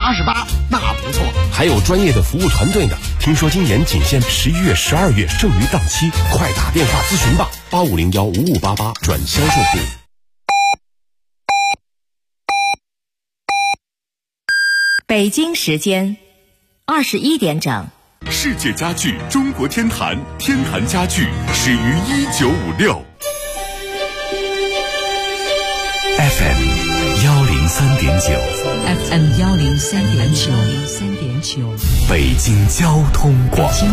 88，那不错。 还有专业的服务团队呢。听说今年仅限11月、12月剩余档期，快打电话咨询吧，85015588转销售部。 北京时间21点整。 世界家具中国天坛，天坛家具始于1956。 FM 103.9 FM 103.9 北京交通广播。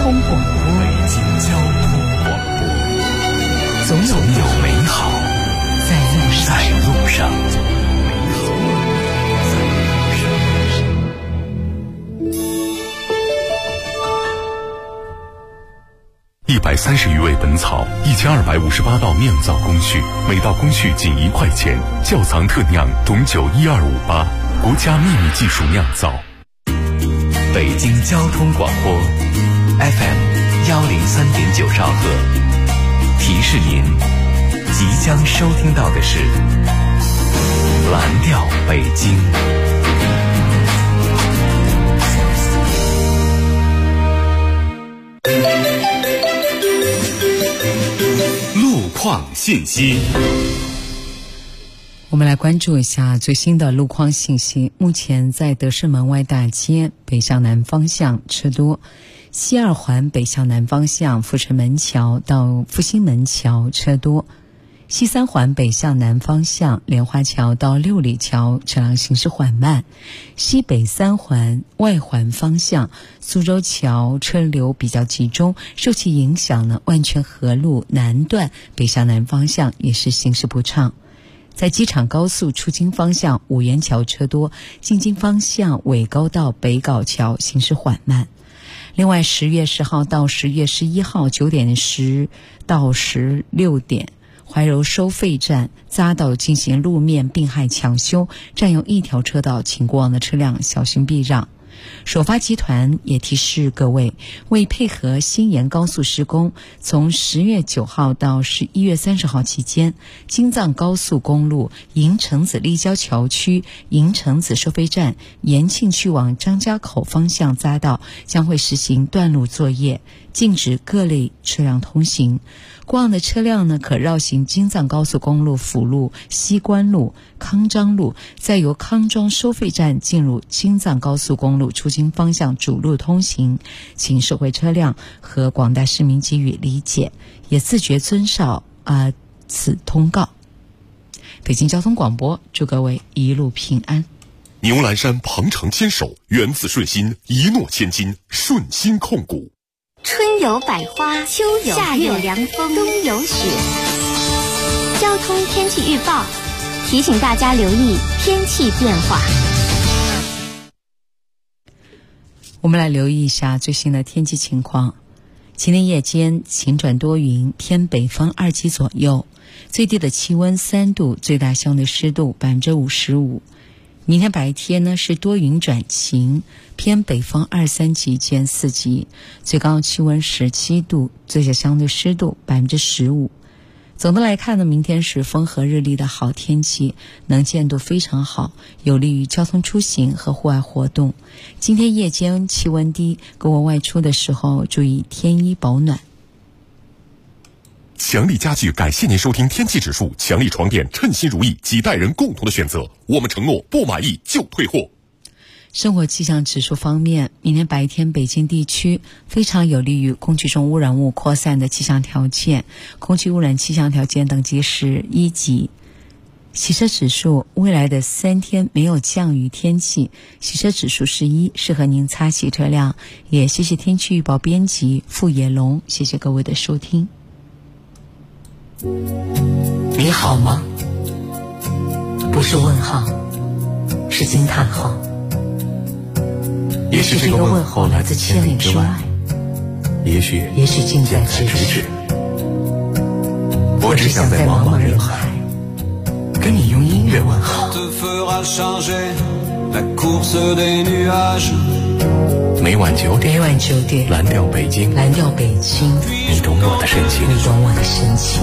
总有美好在路上。130余味本草，1258道酿造工序，每道工序仅1块钱。窖藏特酿种酒1258，国家秘密技术酿造。北京交通广播 FM 103.9兆赫，提示您即将收听到的是蓝调北京。 路况信息， 我们来关注一下最新的路况信息。目前在德胜门外大街北向南方向车多，西二环北向南方向阜成门桥到复兴门桥车多，西三环北向南方向莲花桥到六里桥车辆行驶缓慢，西北三环外环方向苏州桥车流比较集中，受其影响呢，万泉河路南段北向南方向也是行驶不畅。在机场高速出京方向五元桥车多，进京方向纬高到北碖桥行驶缓慢。另外10月10号到10月11号9点10到16点，怀柔收费站匝道进行路面并排抢修，占用一条车道，请过往的车辆小心避让。首发集团也提示各位，为配合新延高速施工，从10月9号到11月30号期间，京藏高速公路营城子立交桥区营城子收费站延庆去往张家口方向匝道将会实行断路作业，禁止各类车辆通行。过往的车辆呢，可绕行京藏高速公路辅路、西关路、康庄路，再由康庄收费站进入京藏高速公路出京方向主路通行，请收回车辆和广大市民给予理解，也自觉遵守此通告。北京交通广播祝各位一路平安。 牛栏山鹏程牵手，源自顺心，一诺千金，顺心控股。 春有百花，秋有夏有凉风，冬有雪。交通天气预报提醒大家留意天气变化。 我们来留意一下最新的天气情况。今天夜间晴转多云，偏北风2级左右，最低的气温3度，最大相对湿度55%。明天白天呢是多云转晴，偏北风2、3级见4级，最高气温17度，最小相对湿度15%。总的来看呢，明天是风和日丽的好天气，能见度非常好，有利于交通出行和户外活动。今天夜间气温低，各位外出的时候注意添衣保暖。 强力家具感谢您收听天气指数，强力床垫称心如意，几代人共同的选择，我们承诺不满意就退货。 生活气象指数方面，明天白天北京地区非常有利于空气中污染物扩散的气象条件，空气污染气象条件等级是1级。洗车指数，未来的3天没有降雨天气，洗车指数是1，适合您擦洗车辆。也谢谢天气预报编辑傅野龙，谢谢各位的收听。 你好吗？不是问号，是惊叹号。 也许这个问候来自千里之外，也许近在咫尺。我只想在茫茫人海跟你用音乐问好。每晚9点，蓝调北京，你懂我的深情。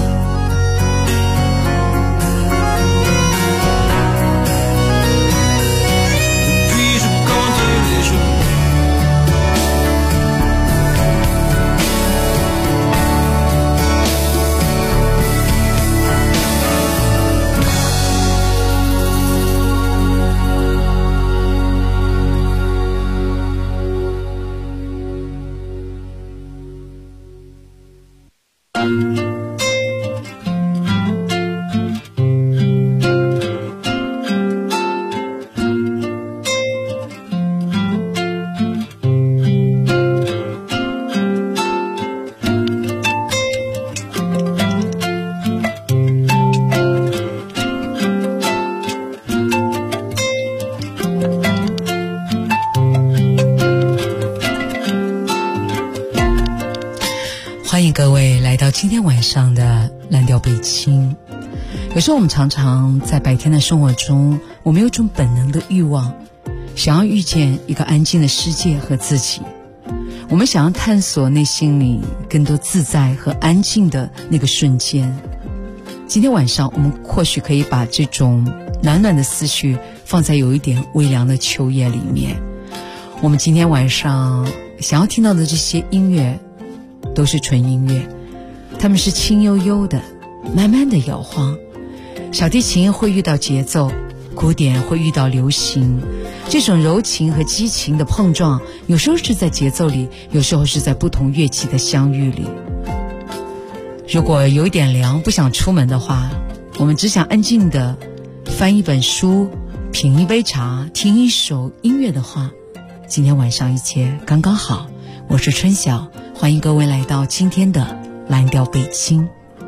来到今天晚上的蓝调北京。有时候我们常常在白天的生活中，我们有种本能的欲望，想要遇见一个安静的世界和自己，我们想要探索内心里更多自在和安静的那个瞬间。今天晚上我们或许可以把这种暖暖的思绪放在有一点微凉的秋夜里面。我们今天晚上想要听到的这些音乐都是纯音乐，它们是轻悠悠的，慢慢的摇晃，小提琴会遇到节奏，古典会遇到流行，这种柔情和激情的碰撞，有时候是在节奏里，有时候是在不同乐器的相遇里。如果有一点凉，不想出门的话，我们只想安静的翻一本书，品一杯茶，听一首音乐的话，今天晚上一切刚刚好。我是春晓，欢迎各位来到今天的蓝调北京。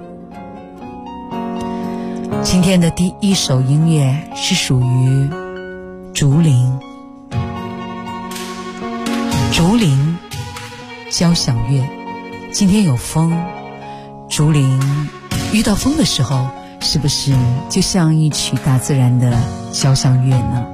今天的第一首音乐是属于竹林交响乐。今天有风，竹林遇到风的时候，是不是就像一曲大自然的交响乐呢？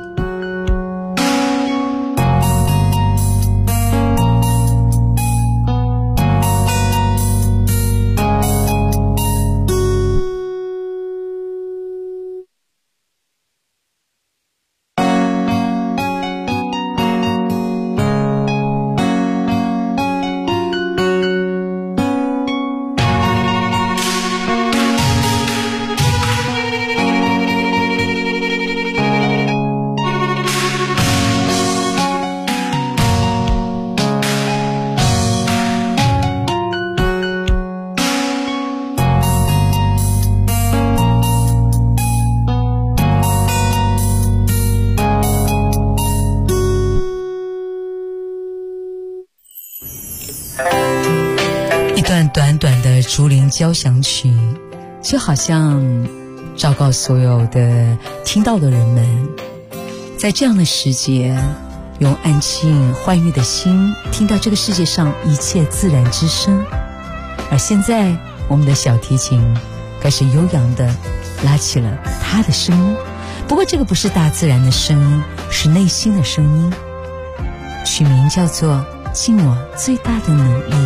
一段短短的竹林交响曲，就好像昭告所有的听到的人们，在这样的时节，用安静欢愉的心听到这个世界上一切自然之声。而现在我们的小提琴开始悠扬地拉起了它的声音，不过这个不是大自然的声音，是内心的声音。曲名叫做尽我最大的努力。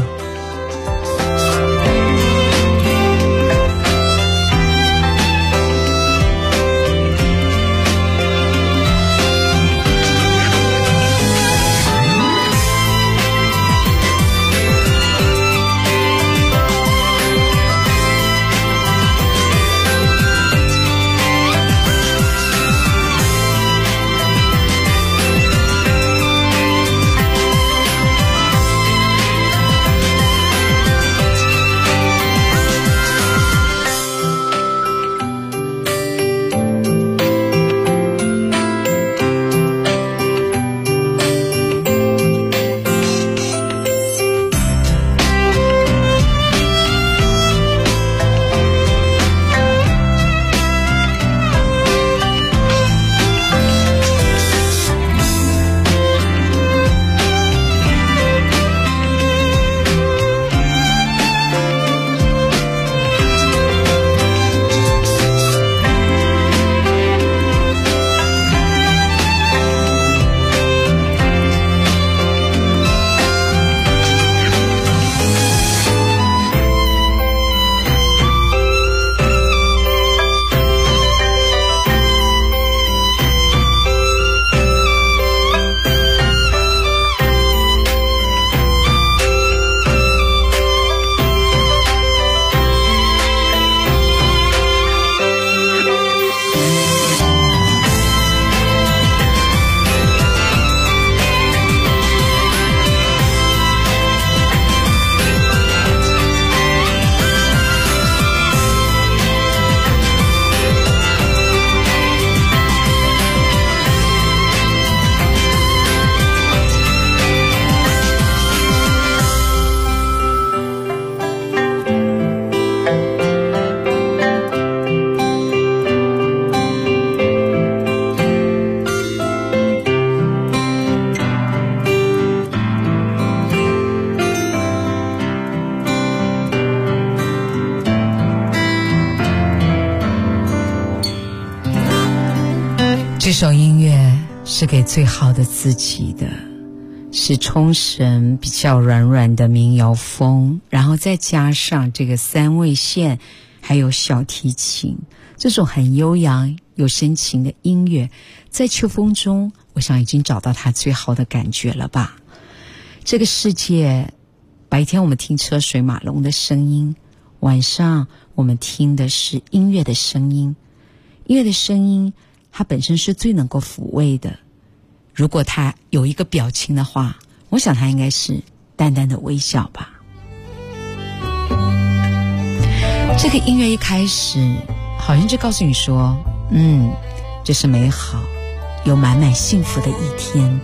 首音乐是给最好的自己的，是冲绳比较软软的民谣风，然后再加上这个三味线还有小提琴，这种很悠扬有深情的音乐，在秋风中我想已经找到它最好的感觉了吧。这个世界，白天我们听车水马龙的声音，晚上我们听的是音乐的声音。音乐的声音它本身是最能够抚慰的，如果它有一个表情的话，我想它应该是淡淡的微笑吧。这个音乐一开始好像就告诉你说，这是美好有满满幸福的一天。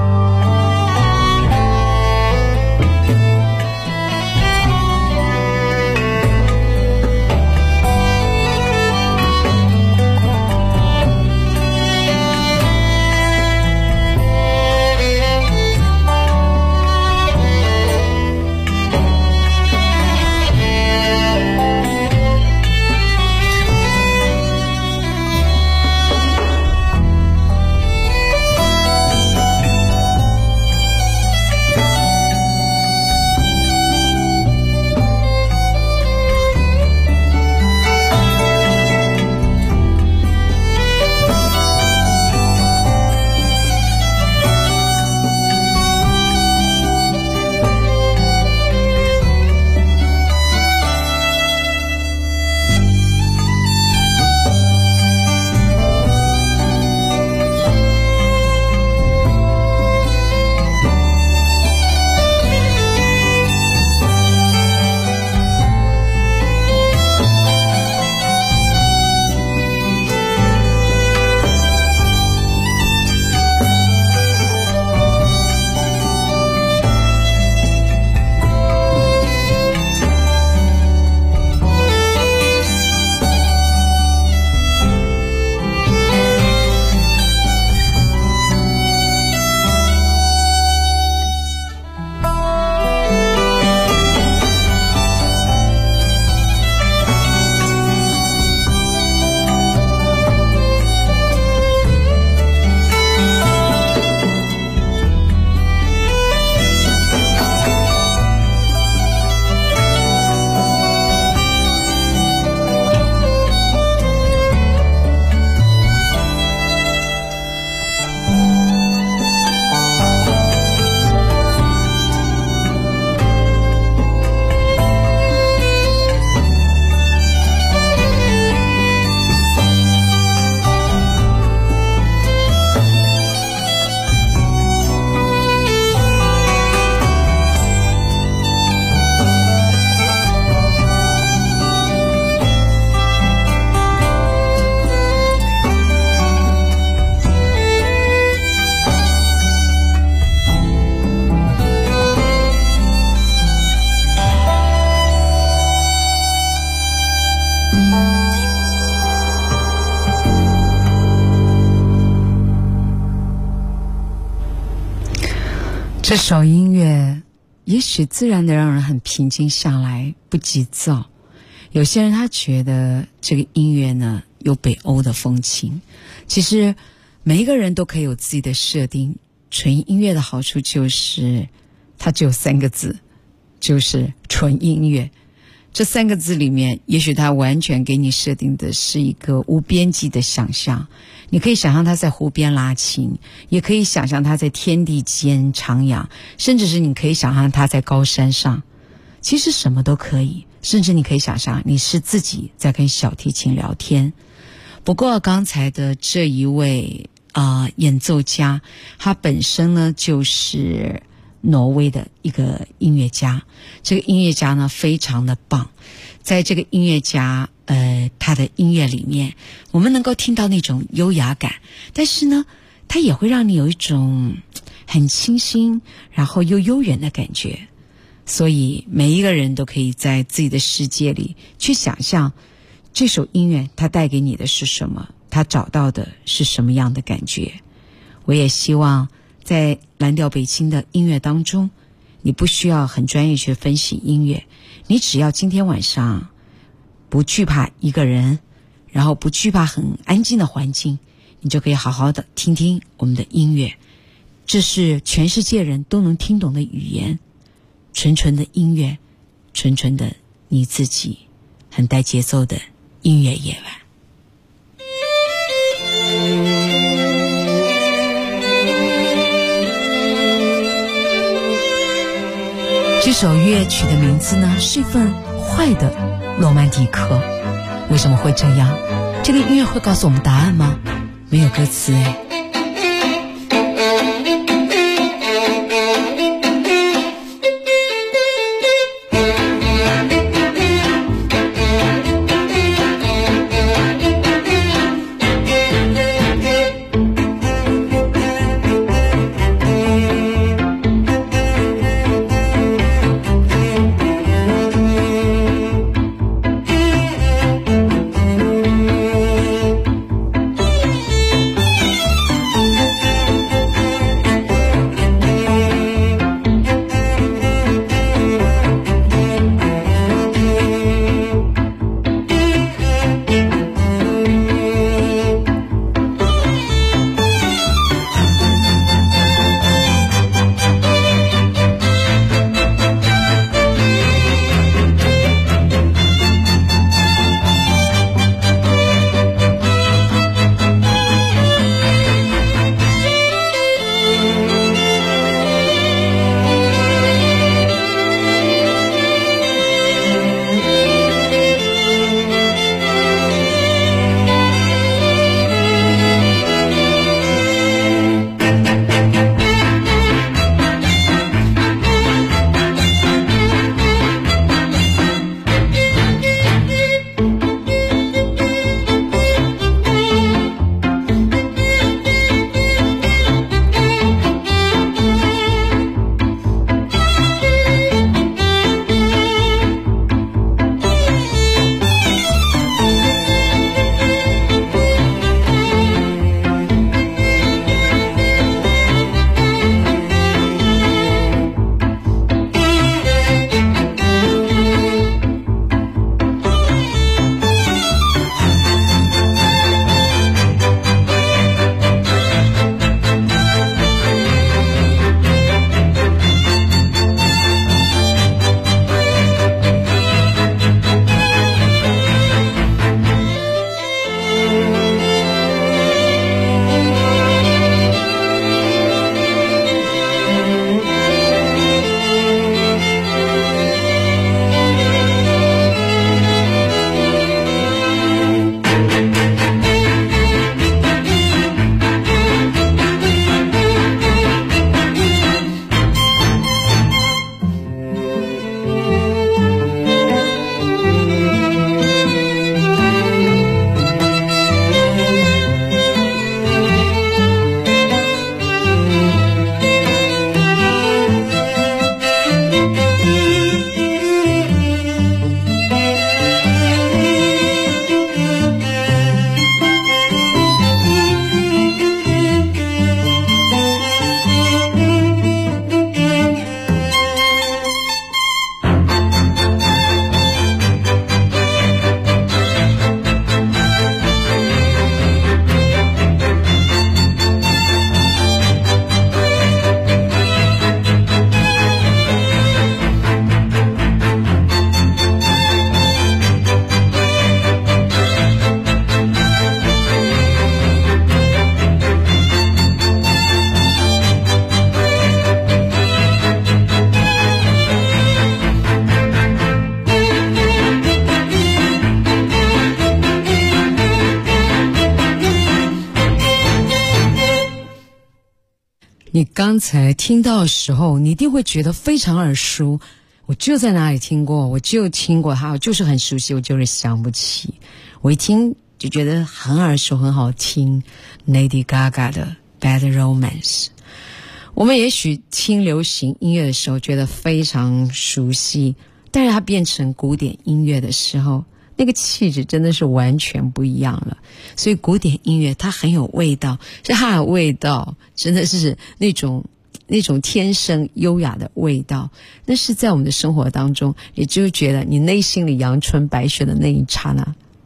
这首音乐也许自然的让人很平静下来，不急躁。有些人他觉得这个音乐呢有北欧的风情，其实每一个人都可以有自己的设定。纯音乐的好处就是它只有3个字，就是纯音乐。这3个字里面，也许它完全给你设定的是一个无边际的想象。你可以想象它在湖边拉琴，也可以想象它在天地间徜徉，甚至是你可以想象它在高山上。其实什么都可以，甚至你可以想象你是自己在跟小提琴聊天。不过刚才的这一位演奏家，他本身呢就是挪威的一个音乐家。这个音乐家呢非常的棒，在这个音乐家他的音乐里面，我们能够听到那种优雅感，但是呢它也会让你有一种很清新然后又悠远的感觉。所以每一个人都可以在自己的世界里去想象这首音乐它带给你的是什么，它找到的是什么样的感觉。我也希望在蓝调北京的音乐当中，你不需要很专业去分析音乐，你只要今天晚上不惧怕一个人，然后不惧怕很安静的环境， 你就可以好好的听听我们的音乐，这是全世界人都能听懂的语言，纯纯的音乐，纯纯的你自己，很带节奏的音乐夜晚。这首乐曲的名字呢，是一份坏的罗曼蒂克。为什么会这样？这个音乐会告诉我们答案吗？没有歌词哎。你刚才听到的时候，你一定会觉得非常耳熟，我就在哪里听过，我就听过它，我就是很熟悉，我就是想不起。我一听就觉得很耳熟，很好听。Lady Gaga 的 Bad Romance。我们也许听流行音乐的时候觉得非常熟悉，但是它变成古典音乐的时候，那个气质真的是完全不一样了。所以古典音乐它很有味道，是它的味道真的是那种天生优雅的味道，那是在我们的生活当中，也就是觉得你内心里阳春白雪的那一刹那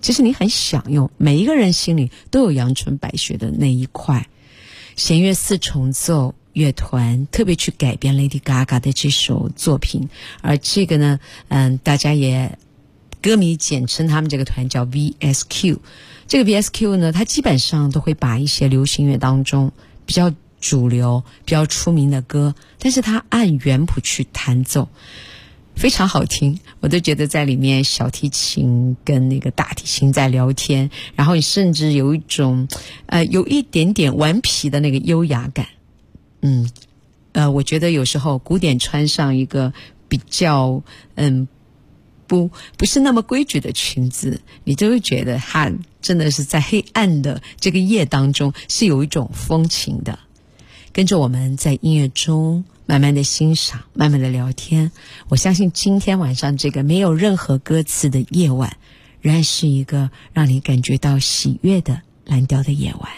其实你很享用，每一个人心里都有阳春白雪的那一块。弦乐四重奏乐团特别去改编 Lady Gaga 的这首作品，而这个呢，大家也歌迷简称他们这个团叫 VSQ。这个 VSQ 呢，它基本上都会把一些流行乐当中比较主流、比较出名的歌，但是它按原谱去弹奏，非常好听。我都觉得在里面小提琴跟那个大提琴在聊天，然后你甚至有一种有一点点顽皮的那个优雅感。我觉得有时候古典穿上一个比较不是那么规矩的裙子，你就会觉得它真的是在黑暗的这个夜当中是有一种风情的。跟着我们在音乐中慢慢的欣赏，慢慢的聊天，我相信今天晚上这个没有任何歌词的夜晚，仍然是一个让你感觉到喜悦的蓝调的夜晚。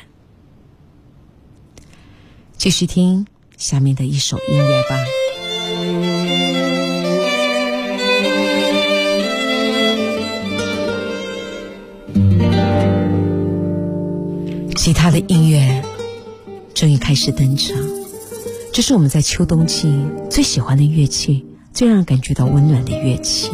继续听下面的一首音乐吧。吉他的音乐终于开始登场，这是我们在秋冬季最喜欢的乐器，最让人感觉到温暖的乐器。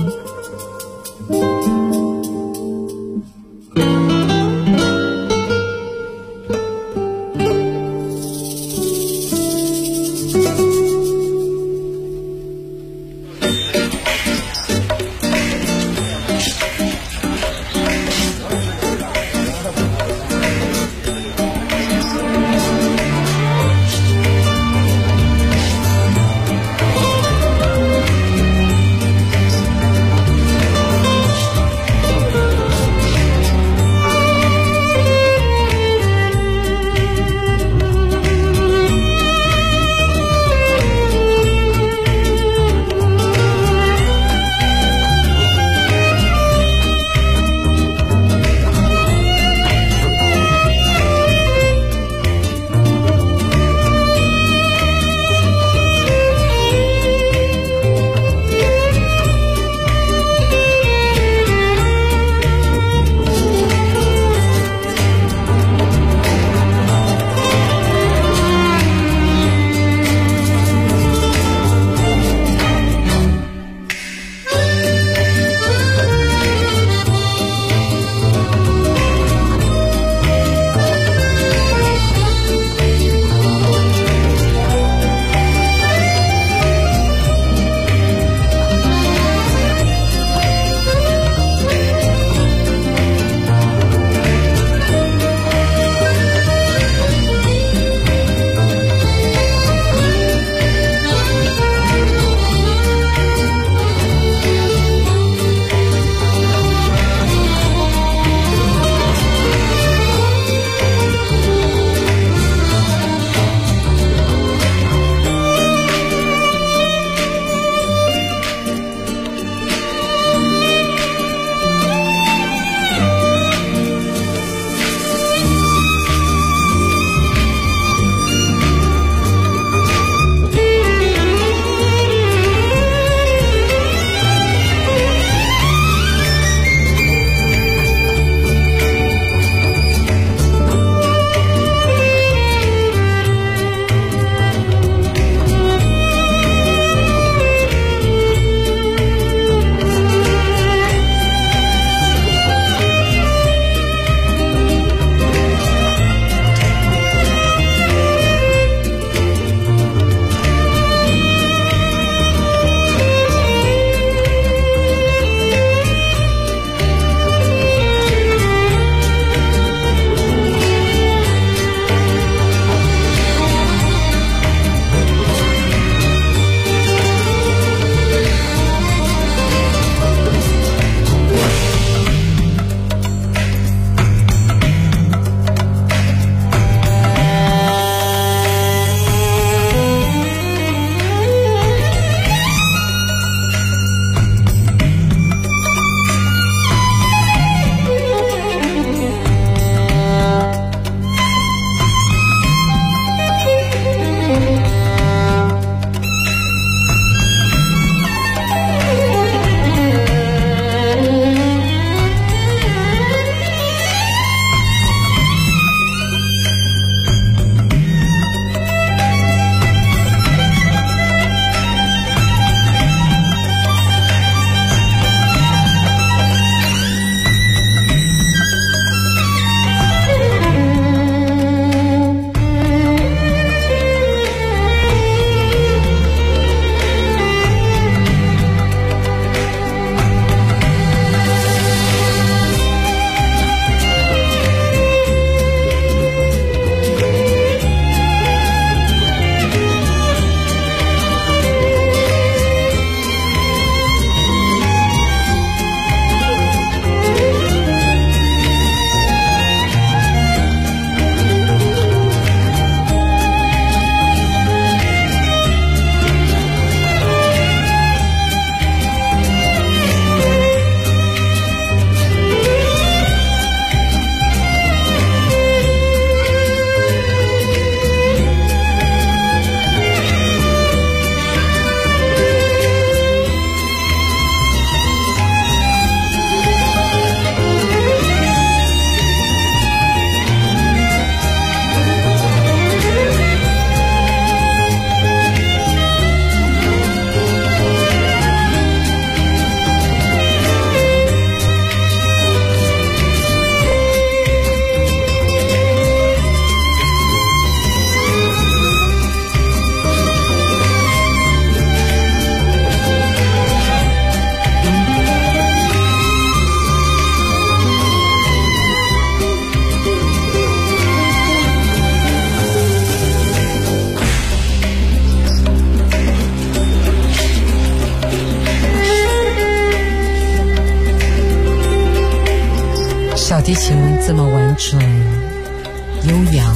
小提琴这么婉转悠扬，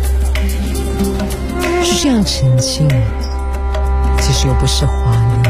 是这样沉静，其实又不是华丽。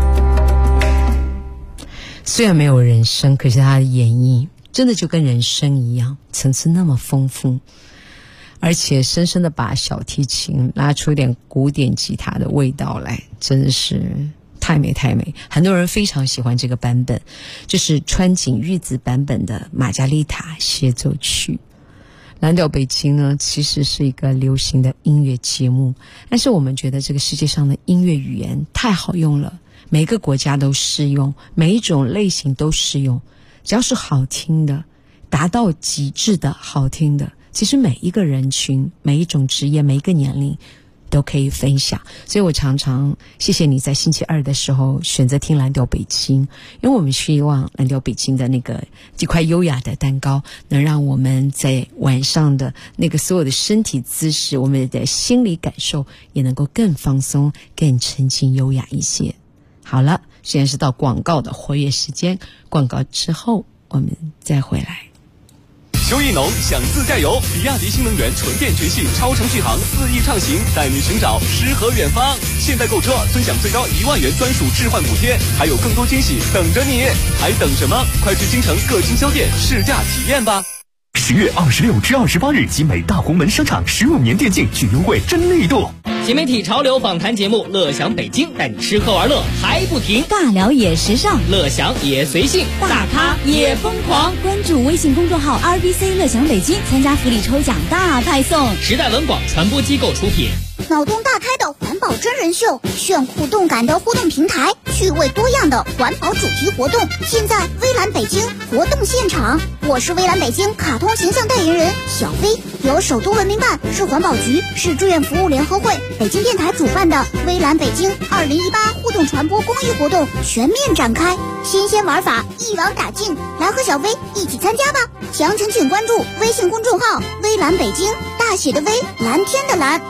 虽然没有人声，可是他的演绎真的就跟人声一样，层次那么丰富，而且深深的把小提琴拉出一点古典吉他的味道来，真的是太美太美。很多人非常喜欢这个版本，就是川井裕子版本的玛加丽塔协奏曲。蓝调北京呢，其实是一个流行的音乐节目，但是我们觉得这个世界上的音乐语言太好用了，每个国家都适用，每一种类型都适用，只要是好听的，达到极致的好听的，其实每一个人群、每一种职业、每一个年龄都可以分享。所以我常常谢谢你在星期二的时候选择听蓝调北京，因为我们希望蓝调北京的这块优雅的蛋糕能让我们在晚上的那个所有的身体姿势，我们的心理感受也能够更放松、更沉静优雅一些。好了，现在是到广告的活跃时间，广告之后我们再回来。 秋意浓，想自驾游，比亚迪新能源纯电全系超长续航4亿畅行，带你寻找诗和远方。现在购车尊享最高1万元专属置换补贴，还有更多惊喜等着你，还等什么？快去京城各经销店试驾体验吧。 10月26至28日，集美大红门商场15年电竞巨优惠真力度。 新媒体潮流访谈节目《乐享北京》，带你吃喝玩乐还不停， 尬聊也时尚， 乐享也随性，大咖也疯狂。 关注微信公众号 RBC 乐享北京，参加福利抽奖大派送。 时代文广传播机构出品。 脑洞大开的环保真人秀，炫酷动感的互动平台，趣味多样的环保主题活动，现在微蓝北京活动现场。我是微蓝北京卡通形象代言人小飞，由首都文明办、市环保局、市志愿服务联合会、北京电台主办的微蓝北京2018互动传播公益活动全面展开，新鲜玩法一网打尽，来和小飞一起参加吧！详情请关注微信公众号微蓝北京，大写的微，蓝天的蓝。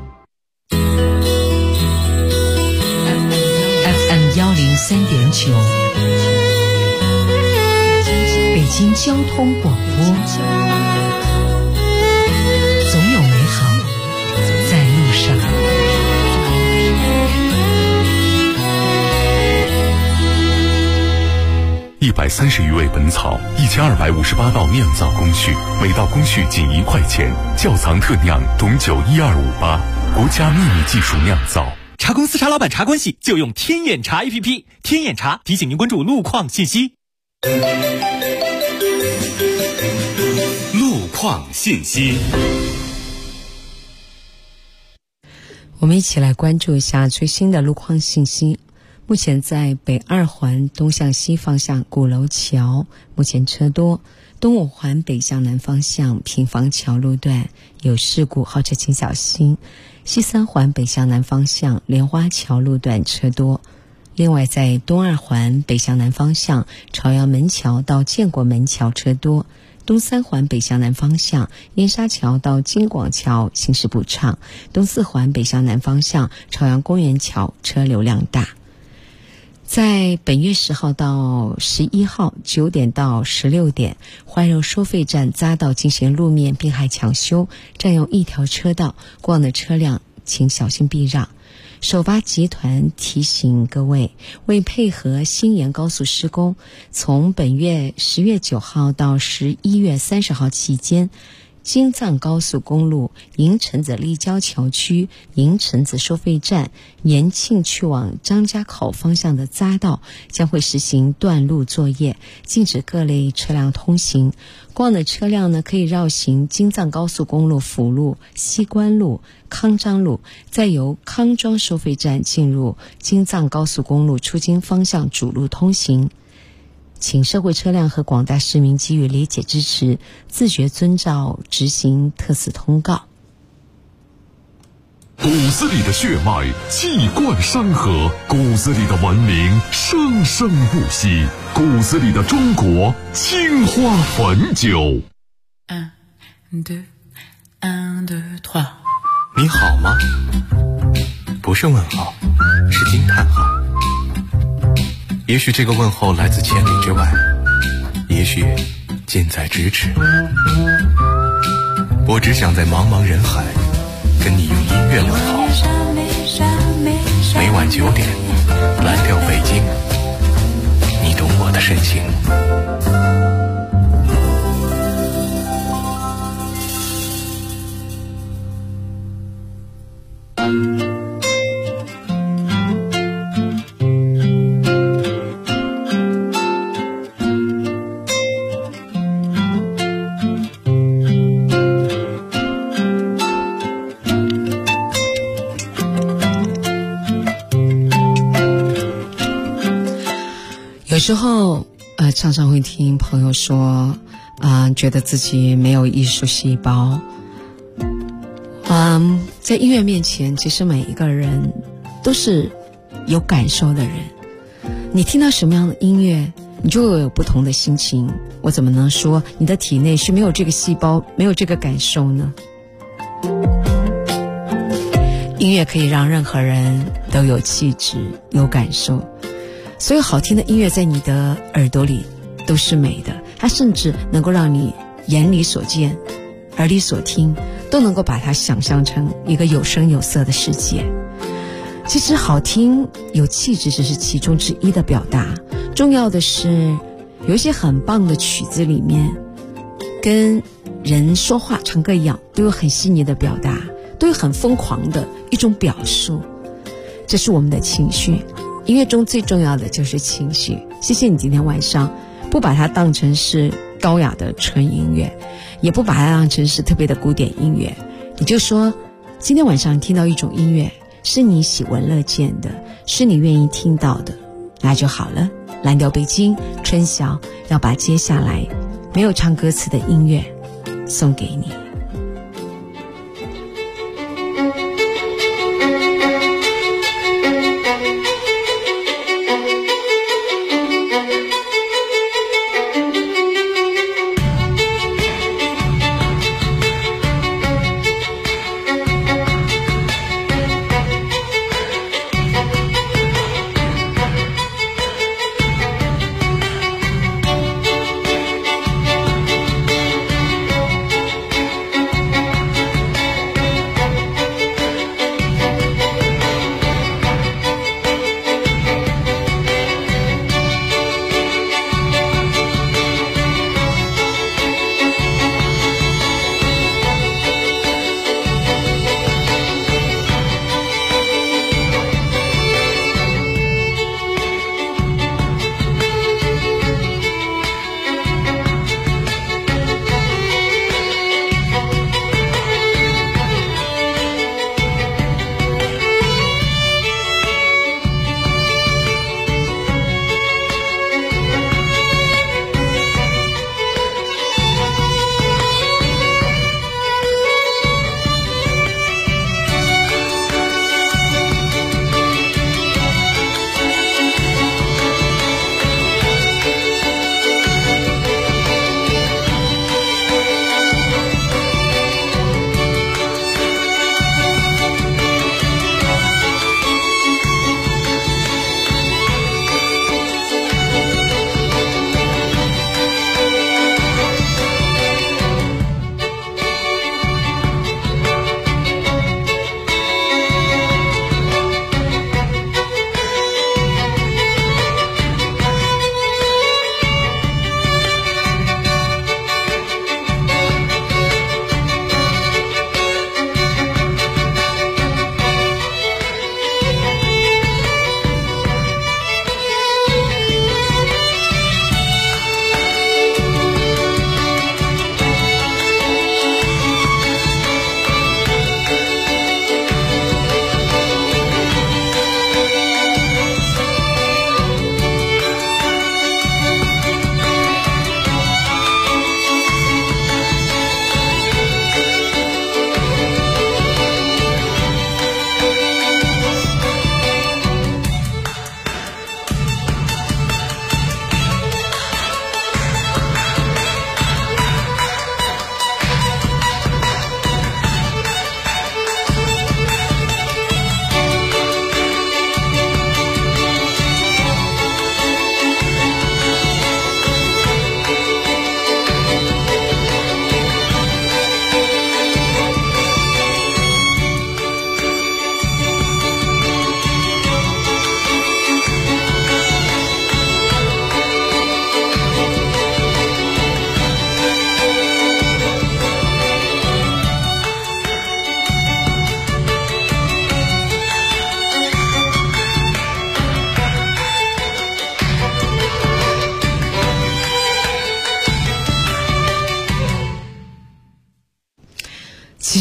FM103.9，北京交通广播，总有美好在路上。 130余味本草，1258道酿造工序，每道工序仅1块钱，窖藏特酿董酒12588，国家秘密技术酿造。 茶公司茶老板茶关系就用天眼茶 APP， 天眼茶提醒您关注路况信息。 路况信息， 我们一起来关注一下最新的路况信息。目前在北2环东向西方向鼓楼桥目前车多，东5环北向南方向平房桥路段有事故，后车请小心。西3环北向南方向莲花桥路段车多。另外在东2环北向南方向朝阳门桥到建国门桥车多，东3环北向南方向燕莎桥到金广桥行驶不畅，东4环北向南方向朝阳公园桥车流量大。在本月10号到11号9点到16点，怀柔收费站匝道进行路面并还抢修，占用一条车道，过往的车辆请小心避让。首发集团提醒各位，为配合新延高速施工，从本月10月9号到11月30号期间，京藏高速公路银城子立交桥区银城子收费站延庆去往张家口方向的匝道将会实行断路作业，禁止各类车辆通行。过往的车辆呢，可以绕行京藏高速公路辅路、西关路、康庄路，再由康庄收费站进入京藏高速公路出京方向主路通行。请社会车辆和广大市民给予理解支持，自觉遵照执行特此通告。 骨子里的血脉气贯山河，骨子里的文明生生不息，骨子里的中国青花汾酒。 你好吗？不是问号，是惊叹号。也许这个问候来自千里之外，也许仅近在咫尺。我只想在茫茫人海跟你用音乐问好。每晚9点，蓝调北京，你懂我的深情。 有时候常常会听朋友说觉得自己没有艺术细胞。在音乐面前，其实每一个人都是有感受的人。你听到什么样的音乐，你就会有不同的心情。我怎么能说你的体内是没有这个细胞，没有这个感受呢？音乐可以让任何人都有气质，有感受。所有好听的音乐在你的耳朵里都是美的，它甚至能够让你眼里所见，耳里所听，都能够把它想象成一个有声有色的世界。其实好听有气质只是其中之一的表达，重要的是有一些很棒的曲子里面，跟人说话唱歌一样，都有很细腻的表达，都有很疯狂的一种表述。这是我们的情绪，音乐中最重要的就是情绪。谢谢你今天晚上不把它当成是高雅的纯音乐，也不把它当成是特别的古典音乐，你就说今天晚上听到一种音乐是你喜闻乐见的，是你愿意听到的，那就好了。蓝调北京，春晓要把接下来没有唱歌词的音乐送给你。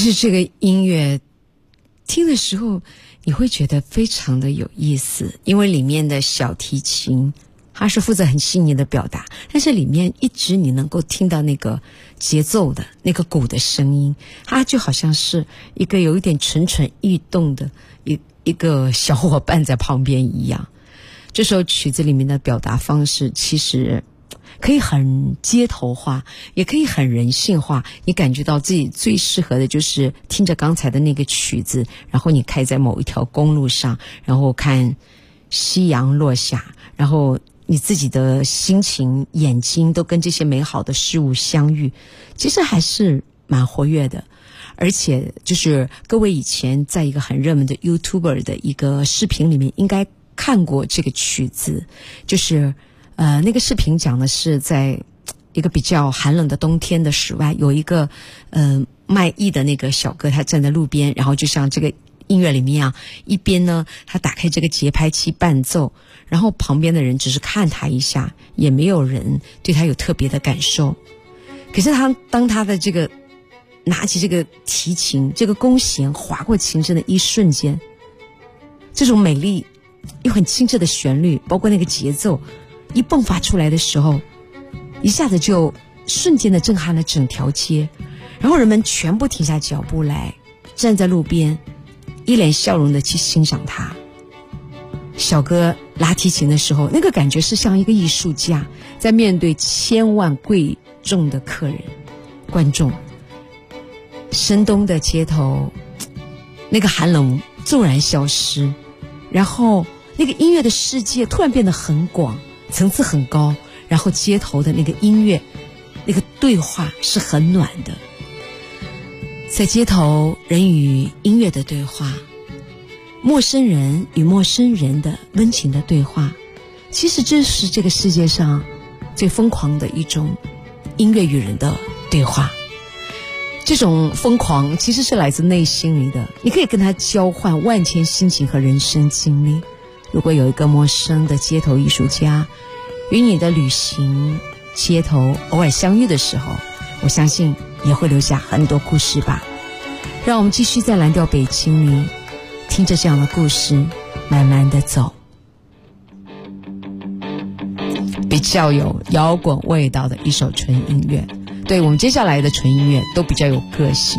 是这个音乐听的时候你会觉得非常的有意思，因为里面的小提琴它是负责很细腻的表达，但是里面一直你能够听到那个节奏的那个鼓的声音，它就好像是一个有一点蠢蠢欲动的一个小伙伴在旁边一样。这首曲子里面的表达方式其实可以很街头化，也可以很人性化，你感觉到自己最适合的就是听着刚才的那个曲子，然后你开在某一条公路上，然后看夕阳落下，然后你自己的心情眼睛都跟这些美好的事物相遇，其实还是蛮活跃的。而且就是各位以前在一个很热门的 YouTuber 的一个视频里面应该看过这个曲子，就是那个视频讲的是在一个比较寒冷的冬天的室外，有一个卖艺的那个小哥，他站在路边，然后就像这个音乐里面啊，一边呢他打开这个节拍器伴奏，然后旁边的人只是看他一下，也没有人对他有特别的感受。可是当他的这个拿起这个提琴，这个弓弦划过琴身的一瞬间，这种美丽又很清澈的旋律，包括那个节奏一迸发出来的时候，一下子就瞬间的震撼了整条街，然后人们全部停下脚步来，站在路边一脸笑容的去欣赏它。小哥拉提琴的时候，那个感觉是像一个艺术家在面对千万贵重的客人观众。深冬的街头，那个寒冷骤然消失，然后那个音乐的世界突然变得很广，层次很高，然后街头的那个音乐那个对话是很暖的。在街头，人与音乐的对话，陌生人与陌生人的温情的对话，其实这是这个世界上最疯狂的一种音乐与人的对话。这种疯狂其实是来自内心里的，你可以跟他交换万千心情和人生经历。如果有一个陌生的街头艺术家与你的旅行街头偶尔相遇的时候，我相信也会留下很多故事吧。让我们继续在蓝调北京里听着这样的故事慢慢的走。比较有摇滚味道的一首纯音乐，对，我们接下来的纯音乐都比较有个性。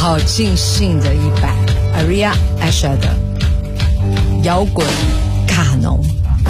好尽兴的一版 Aria Asher 的摇滚卡农。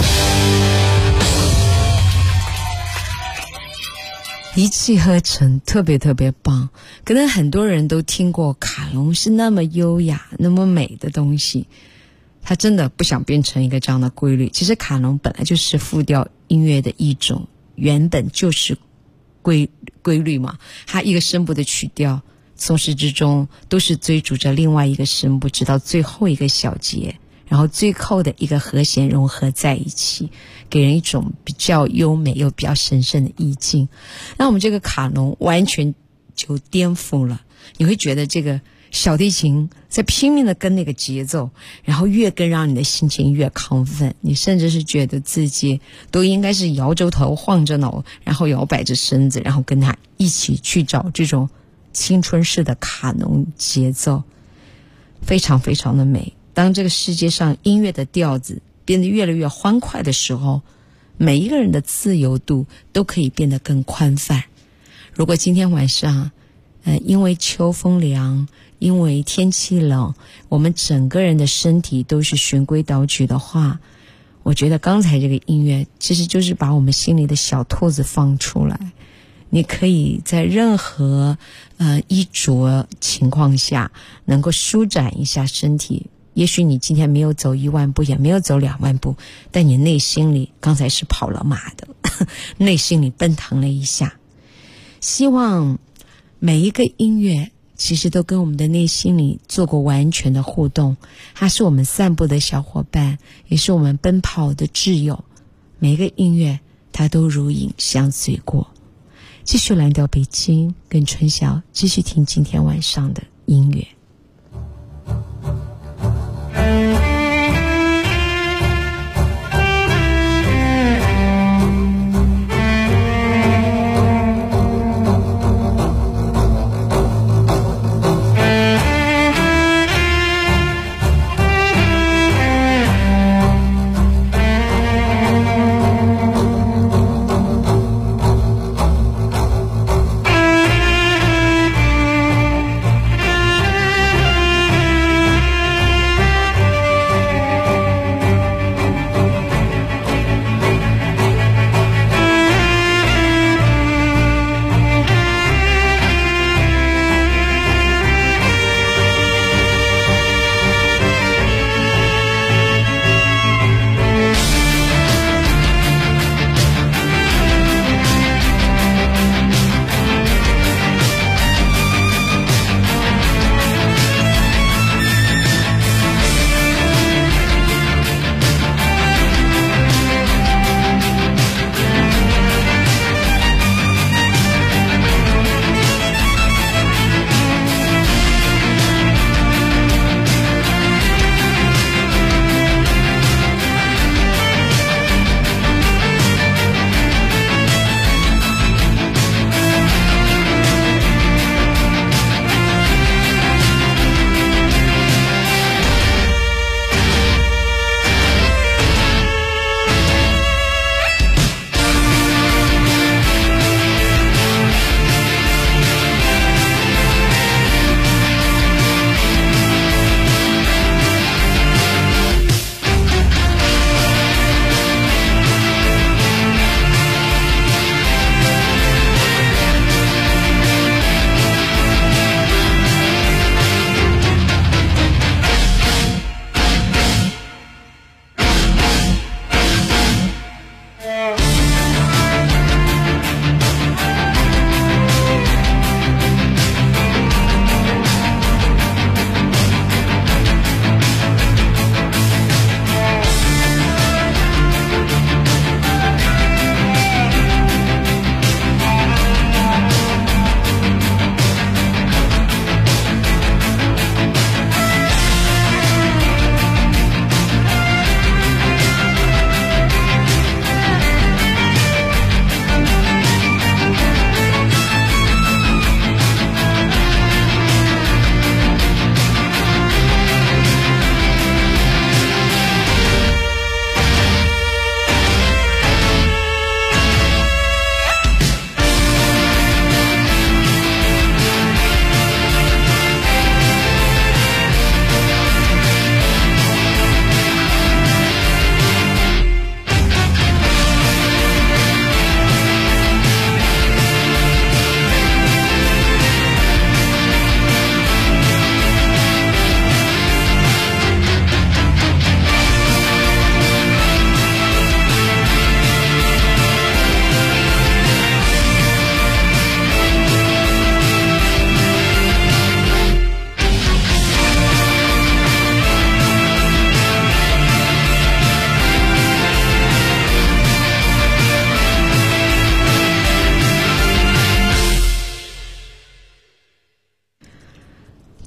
一气呵成，特别特别棒。可能很多人都听过卡农是那么优雅那么美的东西，他真的不想变成一个这样的规律。其实卡农本来就是复调音乐的一种，原本就是规律嘛，它一个声部的曲调从始至终都是追逐着另外一个声部，直到最后一个小节，然后最后的一个和弦融合在一起，给人一种比较优美又比较神圣的意境。那我们这个卡农完全就颠覆了，你会觉得这个小提琴在拼命的跟那个节奏，然后越跟让你的心情越亢奋，你甚至是觉得自己都应该是摇着头晃着脑，然后摇摆着身子，然后跟他一起去找这种青春式的卡农节奏，非常非常的美。当这个世界上音乐的调子变得越来越欢快的时候，每一个人的自由度都可以变得更宽泛。如果今天晚上因为秋风凉，因为天气冷，我们整个人的身体都是循规蹈矩的话，我觉得刚才这个音乐其实就是把我们心里的小兔子放出来。你可以在任何衣着情况下能够舒展一下身体，也许你今天没有走1万步，也没有走2万步，但你内心里刚才是跑了马的内心里奔腾了一下。希望每一个音乐其实都跟我们的内心里做过完全的互动，它是我们散步的小伙伴，也是我们奔跑的挚友。每一个音乐它都如影相随过。继续蓝调北京，跟春晓继续听今天晚上的音乐。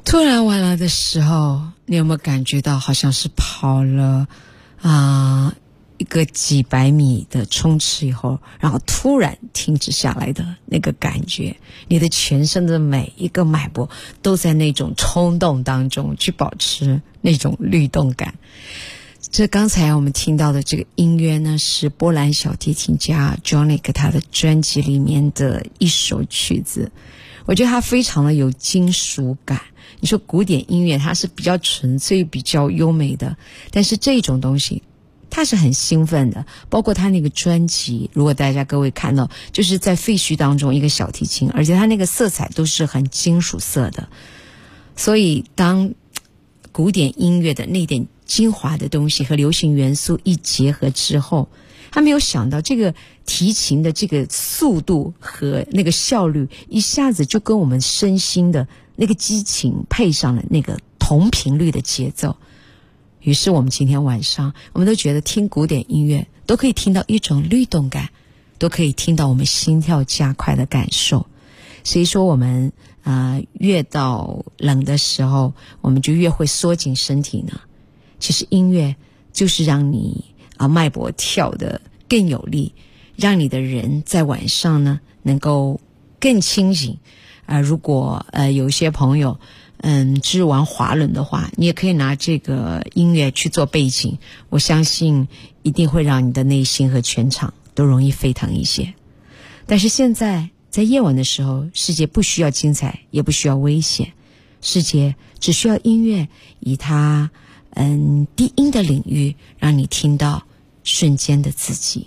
突然完了的时候，你有没有感觉到好像是跑了一个几百米的冲刺以后，然后突然停止下来的那个感觉？你的全身的每一个脉搏都在那种冲动当中去保持那种律动感。这刚才我们听到的这个音乐呢，是波兰小提琴家 Jonick 他的专辑里面的一首曲子。我觉得它非常的有金属感。你说古典音乐它是比较纯粹比较优美的，但是这种东西它是很兴奋的。包括他那个专辑，如果大家各位看到，就是在废墟当中一个小提琴，而且它那个色彩都是很金属色的。所以当古典音乐的那点精华的东西和流行元素一结合之后，他没有想到这个提琴的这个速度和那个效率一下子就跟我们身心的那个激情配上了那个同频率的节奏。于是我们今天晚上我们都觉得听古典音乐都可以听到一种律动感，都可以听到我们心跳加快的感受。所以说我们越到冷的时候，我们就越会缩紧身体呢。其实音乐就是让你脉搏跳得更有力，让你的人在晚上呢能够更清醒。如果有一些朋友只玩滑轮的话，你也可以拿这个音乐去做背景，我相信一定会让你的内心和全场都容易沸腾一些。但是现在在夜晚的时候，世界不需要精彩，也不需要危险，世界只需要音乐以它低音的领域让你听到瞬间的自己。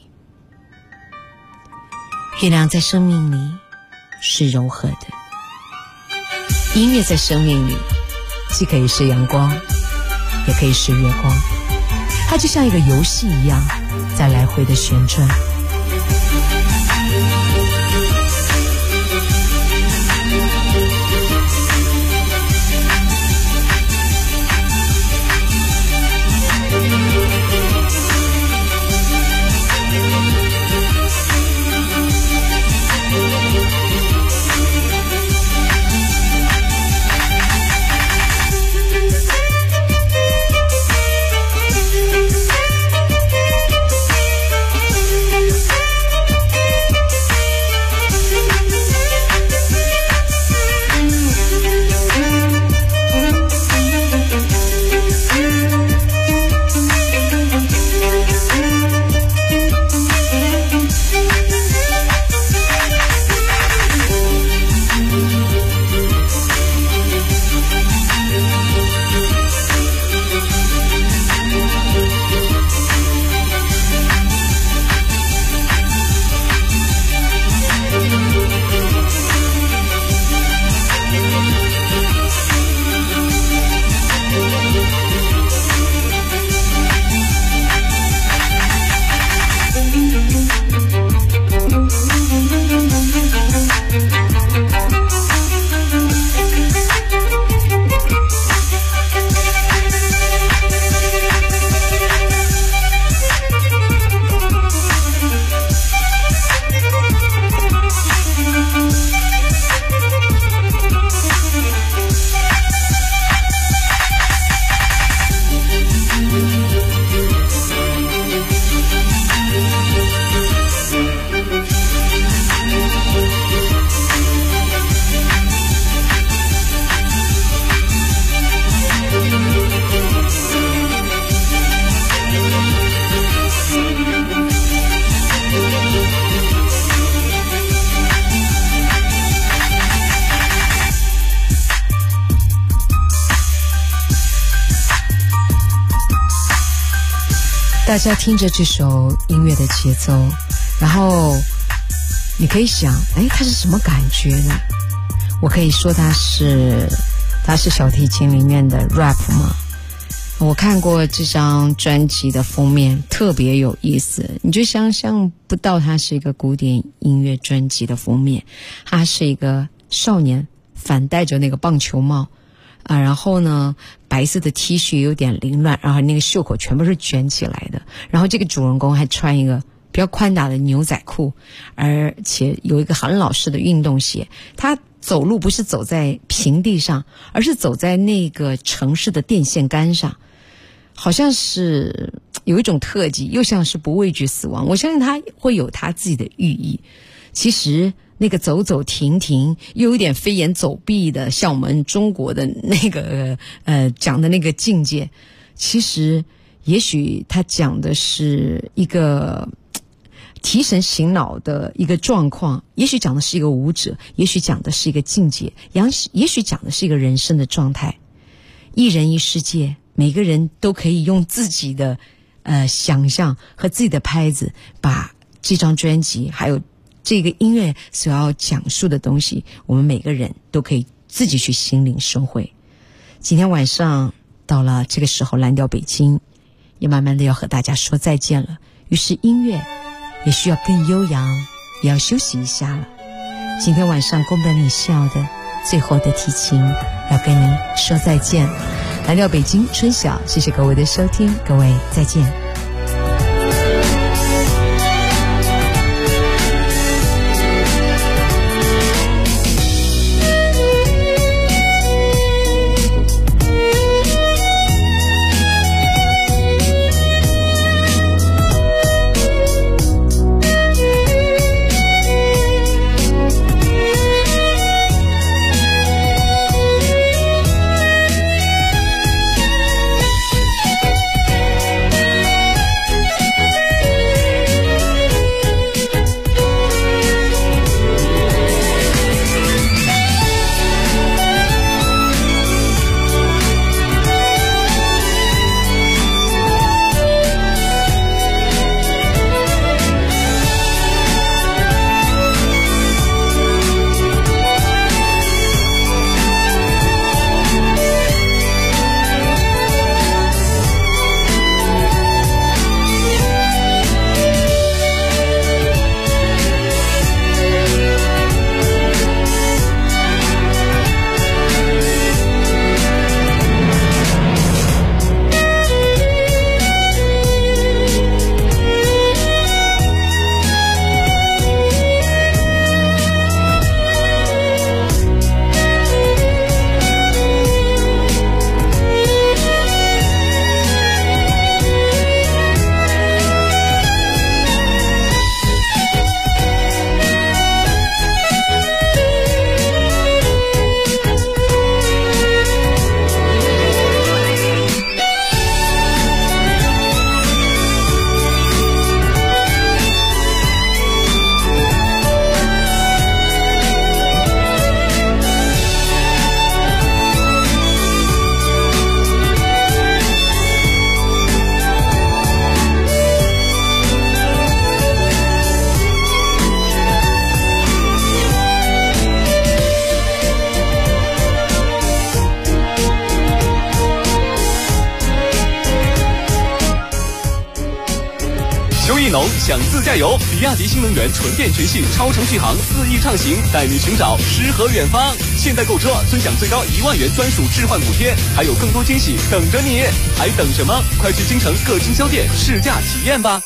月亮在生命里是柔和的，音乐在生命里既可以是阳光，也可以是月光，它就像一个游戏一样在来回的旋转。大家听着这首音乐的节奏，然后你可以想，它是什么感觉呢？我可以说它是小提琴里面的 rap 吗？我看过这张专辑的封面，特别有意思，你就想象不到它是一个古典音乐专辑的封面。它是一个少年反戴着那个棒球帽然后呢白色的 T 恤有点凌乱，然后那个袖口全部是卷起来的，然后这个主人公还穿一个比较宽大的牛仔裤，而且有一个很老式的运动鞋。他走路不是走在平地上，而是走在那个城市的电线杆上，好像是有一种特技，又像是不畏惧死亡。我相信它会有它自己的寓意。其实那个走走停停，又有点飞檐走壁的，像我们中国的那个讲的那个境界，其实也许他讲的是一个提神醒脑的一个状况，也许讲的是一个舞者，也许讲的是一个境界，也许讲的是一个人生的状态。一人一世界，每个人都可以用自己的想象和自己的拍子，把这张专辑还有这个音乐所要讲述的东西，我们每个人都可以自己去心领神会。今天晚上到了这个时候，蓝调北京也慢慢的要和大家说再见了，于是音乐也需要更悠扬，也要休息一下了。今天晚上宫本你笑的最后的提琴要跟您说再见。蓝调北京春晓，谢谢各位的收听，各位再见。 想自驾游，比亚迪新能源纯电全系超程续航4亿畅行，带你寻找诗和远方。现在购车尊享最高1万元专属置换补贴，还有更多惊喜等着你，还等什么？快去京城各经销店试驾体验吧！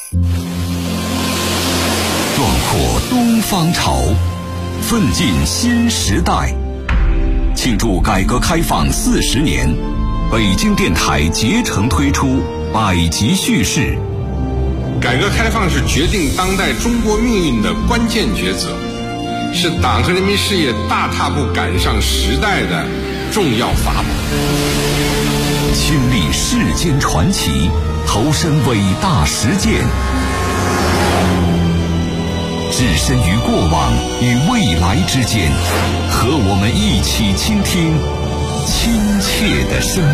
壮阔东方潮，奋进新时代。庆祝改革开放40年，北京电台竭诚推出百集叙事。 改革开放是决定当代中国命运的关键抉择，是党和人民事业大踏步赶上时代的重要法宝。 亲历世间传奇，投身伟大实践，置身于过往与未来之间，和我们一起倾听亲切的声音。